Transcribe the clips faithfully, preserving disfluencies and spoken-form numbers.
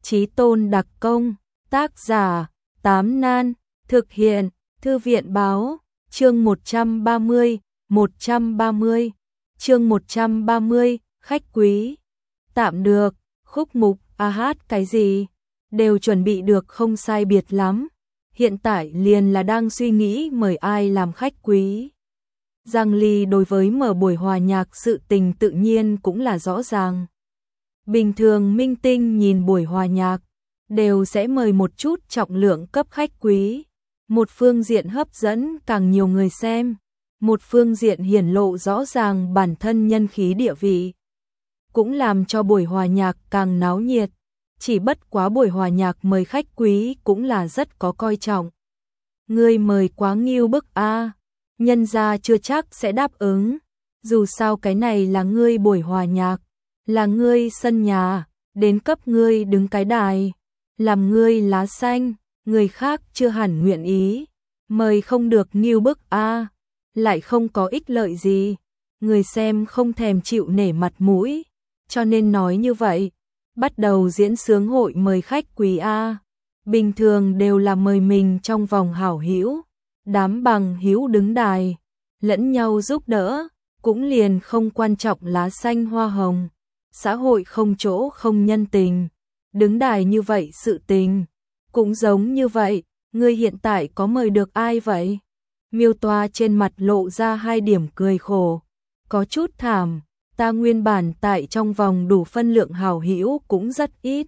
Chí Tôn đặc công, tác giả, Tám Nan, thực hiện, Thư viện báo, chương một trăm ba mươi, một trăm ba mươi, chương một trăm ba mươi, khách quý. Tạm được, khúc mục, a hát cái gì, đều chuẩn bị được không sai biệt lắm. Hiện tại liền là đang suy nghĩ mời ai làm khách quý. Giang Ly đối với mở buổi hòa nhạc sự tình tự nhiên cũng là rõ ràng. Bình thường minh tinh nhìn buổi hòa nhạc, đều sẽ mời một chút trọng lượng cấp khách quý. Một phương diện hấp dẫn càng nhiều người xem, một phương diện hiển lộ rõ ràng bản thân nhân khí địa vị. Cũng làm cho buổi hòa nhạc càng náo nhiệt, chỉ bất quá buổi hòa nhạc mời khách quý cũng là rất có coi trọng. Ngươi mời quá nghiêu bức a, nhân gia chưa chắc sẽ đáp ứng, dù sao cái này là ngươi buổi hòa nhạc, là ngươi sân nhà, đến cấp ngươi đứng cái đài, làm ngươi lá xanh, người khác chưa hẳn nguyện ý, mời không được nghiêu bức a, lại không có ích lợi gì, người xem không thèm chịu nể mặt mũi, cho nên nói như vậy. Bắt đầu diễn sướng hội mời khách quý a, bình thường đều là mời mình trong vòng hảo hữu, đám bằng hữu đứng đài, lẫn nhau giúp đỡ, cũng liền không quan trọng lá xanh hoa hồng, xã hội không chỗ không nhân tình, đứng đài như vậy sự tình, cũng giống như vậy, ngươi hiện tại có mời được ai vậy? Miêu Toa trên mặt lộ ra hai điểm cười khổ, có chút thảm. Ta nguyên bản tại trong vòng đủ phân lượng hảo hữu cũng rất ít.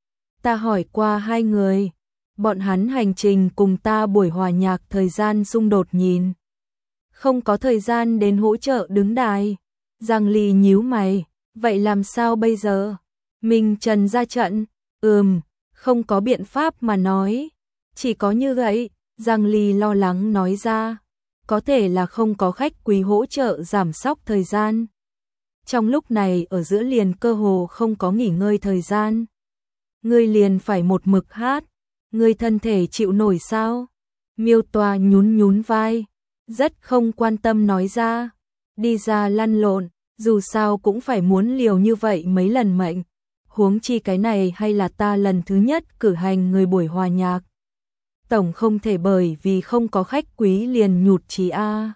Ta hỏi qua hai người, bọn hắn hành trình cùng ta buổi hòa nhạc thời gian xung đột nhìn. Không có thời gian đến hỗ trợ đứng đài. Giang Ly nhíu mày, vậy làm sao bây giờ? Mình Trần ra trận, ừm, không có biện pháp mà nói. Chỉ có như vậy, Giang Ly lo lắng nói ra. Có thể là không có khách quý hỗ trợ giảm sóc thời gian. Trong lúc này ở giữa liền cơ hồ không có nghỉ ngơi thời gian. Ngươi liền phải một mực hát, ngươi thân thể chịu nổi sao? Miêu Toa nhún nhún vai, rất không quan tâm nói ra, đi ra lăn lộn, dù sao cũng phải muốn liều như vậy mấy lần mệnh. Huống chi cái này hay là ta lần thứ nhất cử hành người buổi hòa nhạc. Tổng không thể bởi vì không có khách quý liền nhụt chí a.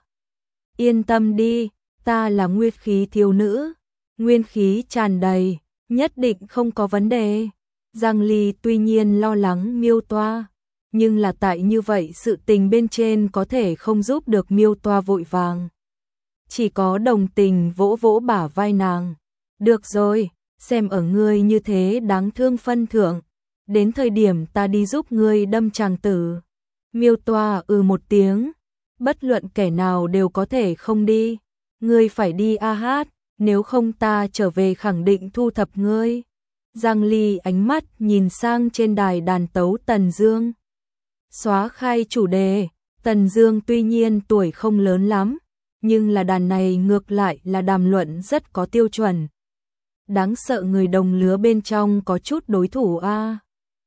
Yên tâm đi. Ta là nguyên khí thiếu nữ, nguyên khí tràn đầy, nhất định không có vấn đề. Giang Ly tuy nhiên lo lắng Miêu Toa, nhưng là tại như vậy sự tình bên trên có thể không giúp được Miêu Toa vội vàng. Chỉ có đồng tình vỗ vỗ bả vai nàng. Được rồi, xem ở ngươi như thế đáng thương phân thượng, đến thời điểm ta đi giúp ngươi đâm chàng tử. Miêu Toa ừ một tiếng, bất luận kẻ nào đều có thể không đi. Ngươi phải đi a hát, nếu không ta trở về khẳng định thu thập ngươi. Giang Ly ánh mắt nhìn sang trên đài đàn tấu Tần Dương. Xóa khai chủ đề, Tần Dương tuy nhiên tuổi không lớn lắm, nhưng là đàn này ngược lại là đàm luận rất có tiêu chuẩn. Đáng sợ người đồng lứa bên trong có chút đối thủ a.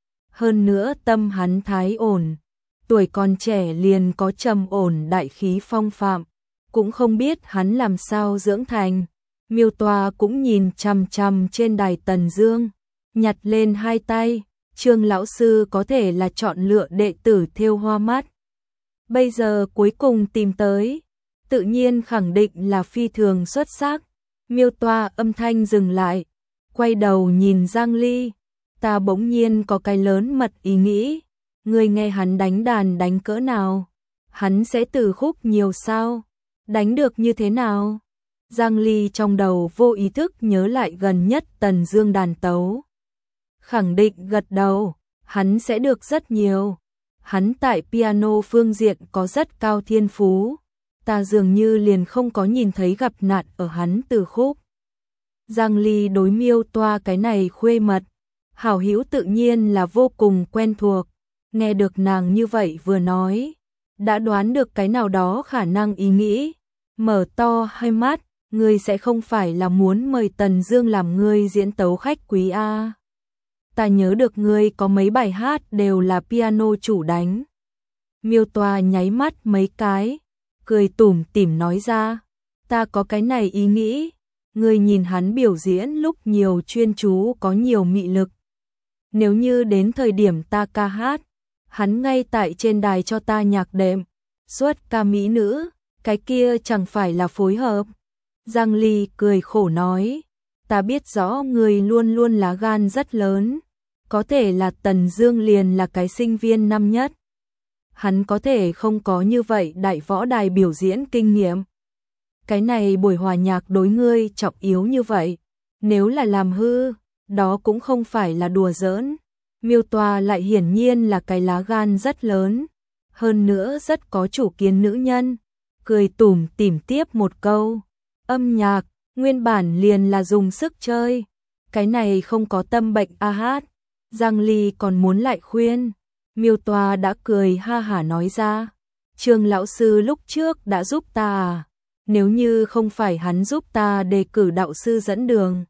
Hơn nữa tâm hắn thái ổn, tuổi còn trẻ liền có trầm ổn đại khí phong phạm. Cũng không biết hắn làm sao dưỡng thành. Miêu Toa cũng nhìn chằm chằm trên đài Tần Dương, nhặt lên hai tay, Trương lão sư có thể là chọn lựa đệ tử thêu hoa mắt. Bây giờ cuối cùng tìm tới, tự nhiên khẳng định là phi thường xuất sắc. Miêu Toa âm thanh dừng lại, quay đầu nhìn Giang Ly, ta bỗng nhiên có cái lớn mật ý nghĩ, ngươi nghe hắn đánh đàn đánh cỡ nào, hắn sẽ từ khúc nhiều sao? Đánh được như thế nào? Giang Ly trong đầu vô ý thức nhớ lại gần nhất Tần Dương đàn tấu. Khẳng định gật đầu, hắn sẽ được rất nhiều. Hắn tại piano phương diện có rất cao thiên phú. Ta dường như liền không có nhìn thấy gặp nạn ở hắn từ khúc. Giang Ly đối Miêu Toa cái này khuê mật, hảo hữu tự nhiên là vô cùng quen thuộc. Nghe được nàng như vậy vừa nói, đã đoán được cái nào đó khả năng ý nghĩ. Mở to hai mắt, ngươi sẽ không phải là muốn mời Tần Dương làm ngươi diễn tấu khách quý a? Ta nhớ được ngươi có mấy bài hát đều là piano chủ đánh. Miêu Toa nháy mắt mấy cái, cười tủm tỉm nói ra, ta có cái này ý nghĩ, ngươi nhìn hắn biểu diễn lúc nhiều chuyên chú có nhiều mị lực. Nếu như đến thời điểm ta ca hát, hắn ngay tại trên đài cho ta nhạc đệm, xuất ca mỹ nữ, cái kia chẳng phải là phối hợp. Giang Ly cười khổ nói, ta biết rõ người luôn luôn lá gan rất lớn, có thể là Tần Dương liền là cái sinh viên năm nhất. Hắn có thể không có như vậy đại võ đài biểu diễn kinh nghiệm. Cái này buổi hòa nhạc đối ngươi trọng yếu như vậy, nếu là làm hư, đó cũng không phải là đùa giỡn. Miêu Toa lại hiển nhiên là cái lá gan rất lớn, hơn nữa rất có chủ kiến nữ nhân, cười tủm tỉm tiếp một câu, âm nhạc, nguyên bản liền là dùng sức chơi, cái này không có tâm bệnh a hát. Giang Ly còn muốn lại khuyên, Miêu Toa đã cười ha hả nói ra, Trương lão sư lúc trước đã giúp ta à, nếu như không phải hắn giúp ta đề cử đạo sư dẫn đường,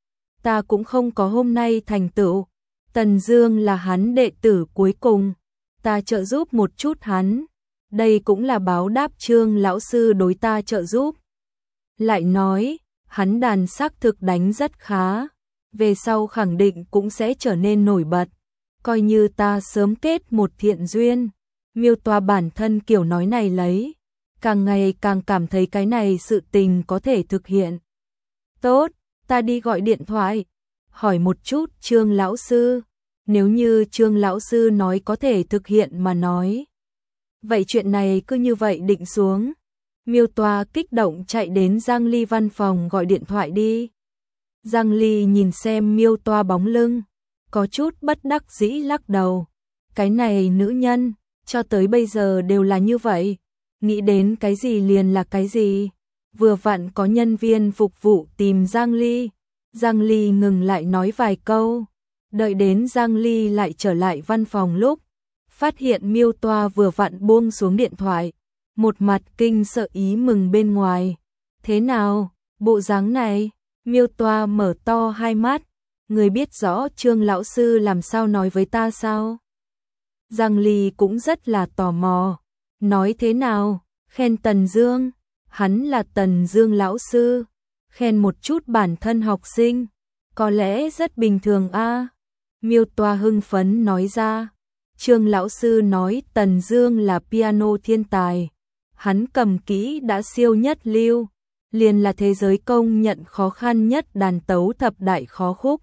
ta cũng không có hôm nay thành tựu. Tần Dương là hắn đệ tử cuối cùng, ta trợ giúp một chút hắn, đây cũng là báo đáp Trương lão sư đối ta trợ giúp. Lại nói, hắn đàn sắc thực đánh rất khá, về sau khẳng định cũng sẽ trở nên nổi bật, coi như ta sớm kết một thiện duyên. Miêu Toa bản thân kiểu nói này lấy, càng ngày càng cảm thấy cái này sự tình có thể thực hiện. Tốt, ta đi gọi điện thoại, hỏi một chút Trương lão sư, nếu như Trương lão sư nói có thể thực hiện mà nói, vậy chuyện này cứ như vậy định xuống. Miêu Toa kích động chạy đến Giang Ly văn phòng gọi điện thoại đi. Giang Ly nhìn xem Miêu Toa bóng lưng, có chút bất đắc dĩ lắc đầu. Cái này nữ nhân, cho tới bây giờ đều là như vậy, nghĩ đến cái gì liền là cái gì. Vừa vặn có nhân viên phục vụ tìm Giang Ly, Giang Ly ngừng lại nói vài câu, đợi đến Giang Ly lại trở lại văn phòng lúc, phát hiện Miêu Toa vừa vặn buông xuống điện thoại, một mặt kinh sợ ý mừng bên ngoài. Thế nào, bộ dáng này? Miêu Toa mở to hai mắt, người biết rõ Trương lão sư làm sao nói với ta sao? Giang Ly cũng rất là tò mò, nói thế nào, khen Tần Dương, hắn là Tần Dương lão sư, khen một chút bản thân học sinh, có lẽ rất bình thường a. Miêu Toa hưng phấn nói ra, Trương lão sư nói Tần Dương là piano thiên tài, hắn cầm kỹ đã siêu nhất lưu, liền là thế giới công nhận khó khăn nhất đàn tấu thập đại khó khúc.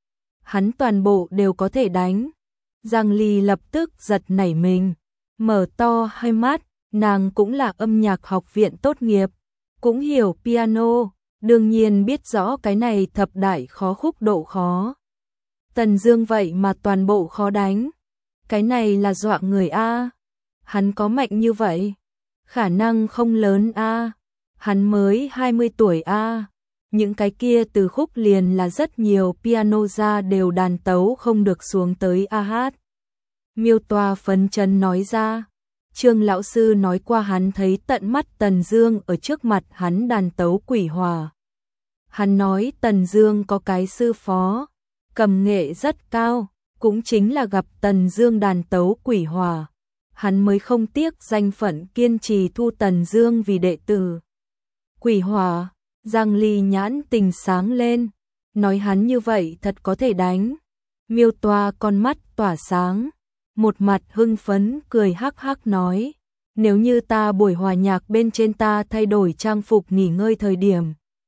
Hắn toàn bộ đều có thể đánh. Giang Ly lập tức giật nảy mình, mở to hai mắt, nàng cũng là âm nhạc học viện tốt nghiệp, cũng hiểu piano, đương nhiên biết rõ cái này thập đại khó khúc độ khó. Tần Dương vậy mà toàn bộ khó đánh, cái này là dọa người a. Hắn có mạnh như vậy? Khả năng không lớn a. Hắn mới hai mươi tuổi a. Những cái kia từ khúc liền là rất nhiều piano ra đều đàn tấu không được xuống tới a hát. Miêu Toa phấn chấn nói ra, Trương lão sư nói qua hắn thấy tận mắt Tần Dương ở trước mặt hắn đàn tấu Quỷ Hòa. Hắn nói Tần Dương có cái sư phó, cầm nghệ rất cao, cũng chính là gặp Tần Dương đàn tấu Quỷ Hòa, hắn mới không tiếc danh phận kiên trì thu Tần Dương vì đệ tử. Quỷ Hòa, Giang Ly nhãn tình sáng lên, nói hắn như vậy thật có thể đánh. Miêu Toa con mắt tỏa sáng, một mặt hưng phấn cười hắc hắc nói, nếu như ta buổi hòa nhạc bên trên ta thay đổi trang phục nghỉ ngơi thời điểm,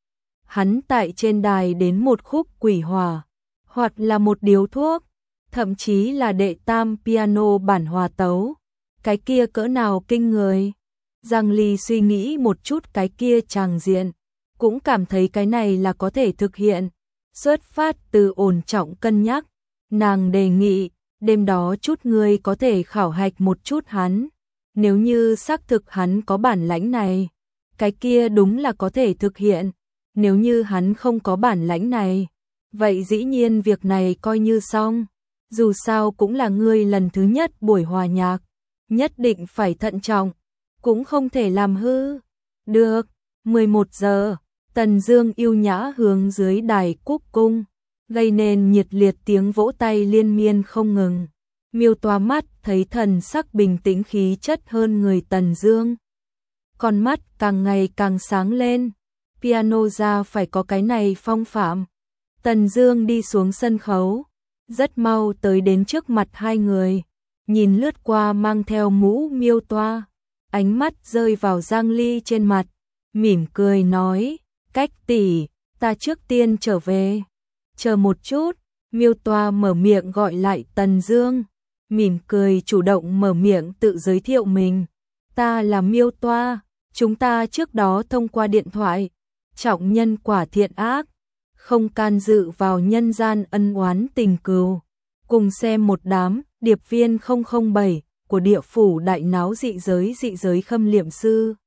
hắn tại trên đài đến một khúc Quỷ Hòa, hoặc là một điếu thuốc, thậm chí là đệ tam piano bản hòa tấu, cái kia cỡ nào kinh người. Giang Ly suy nghĩ một chút cái kia tràng diện, cũng cảm thấy cái này là có thể thực hiện. Xuất phát từ ổn trọng cân nhắc, nàng đề nghị, đêm đó chút người có thể khảo hạch một chút hắn, nếu như xác thực hắn có bản lãnh này, cái kia đúng là có thể thực hiện, nếu như hắn không có bản lãnh này, vậy dĩ nhiên việc này coi như xong, dù sao cũng là ngươi lần thứ nhất buổi hòa nhạc, nhất định phải thận trọng, cũng không thể làm hư. Được, mười một giờ, Tần Dương yêu nhã hướng dưới đài cúc cung, gây nên nhiệt liệt tiếng vỗ tay liên miên không ngừng. Miêu Toa mắt thấy thần sắc bình tĩnh khí chất hơn người Tần Dương, con mắt càng ngày càng sáng lên, piano ra phải có cái này phong phạm. Tần Dương đi xuống sân khấu, rất mau tới đến trước mặt hai người, nhìn lướt qua mang theo mũ Miêu Toa, ánh mắt rơi vào Giang Ly trên mặt, mỉm cười nói, Cách tỷ, ta trước tiên trở về. Chờ một chút, Miêu Toa mở miệng gọi lại Tần Dương, mỉm cười chủ động mở miệng tự giới thiệu mình. Ta là Miêu Toa, chúng ta trước đó thông qua điện thoại, trọng nhân quả thiện ác, không can dự vào nhân gian ân oán tình cừu. Cùng xem một đám điệp viên không không bảy của địa phủ đại náo dị giới dị giới Khâm Liệm Sư.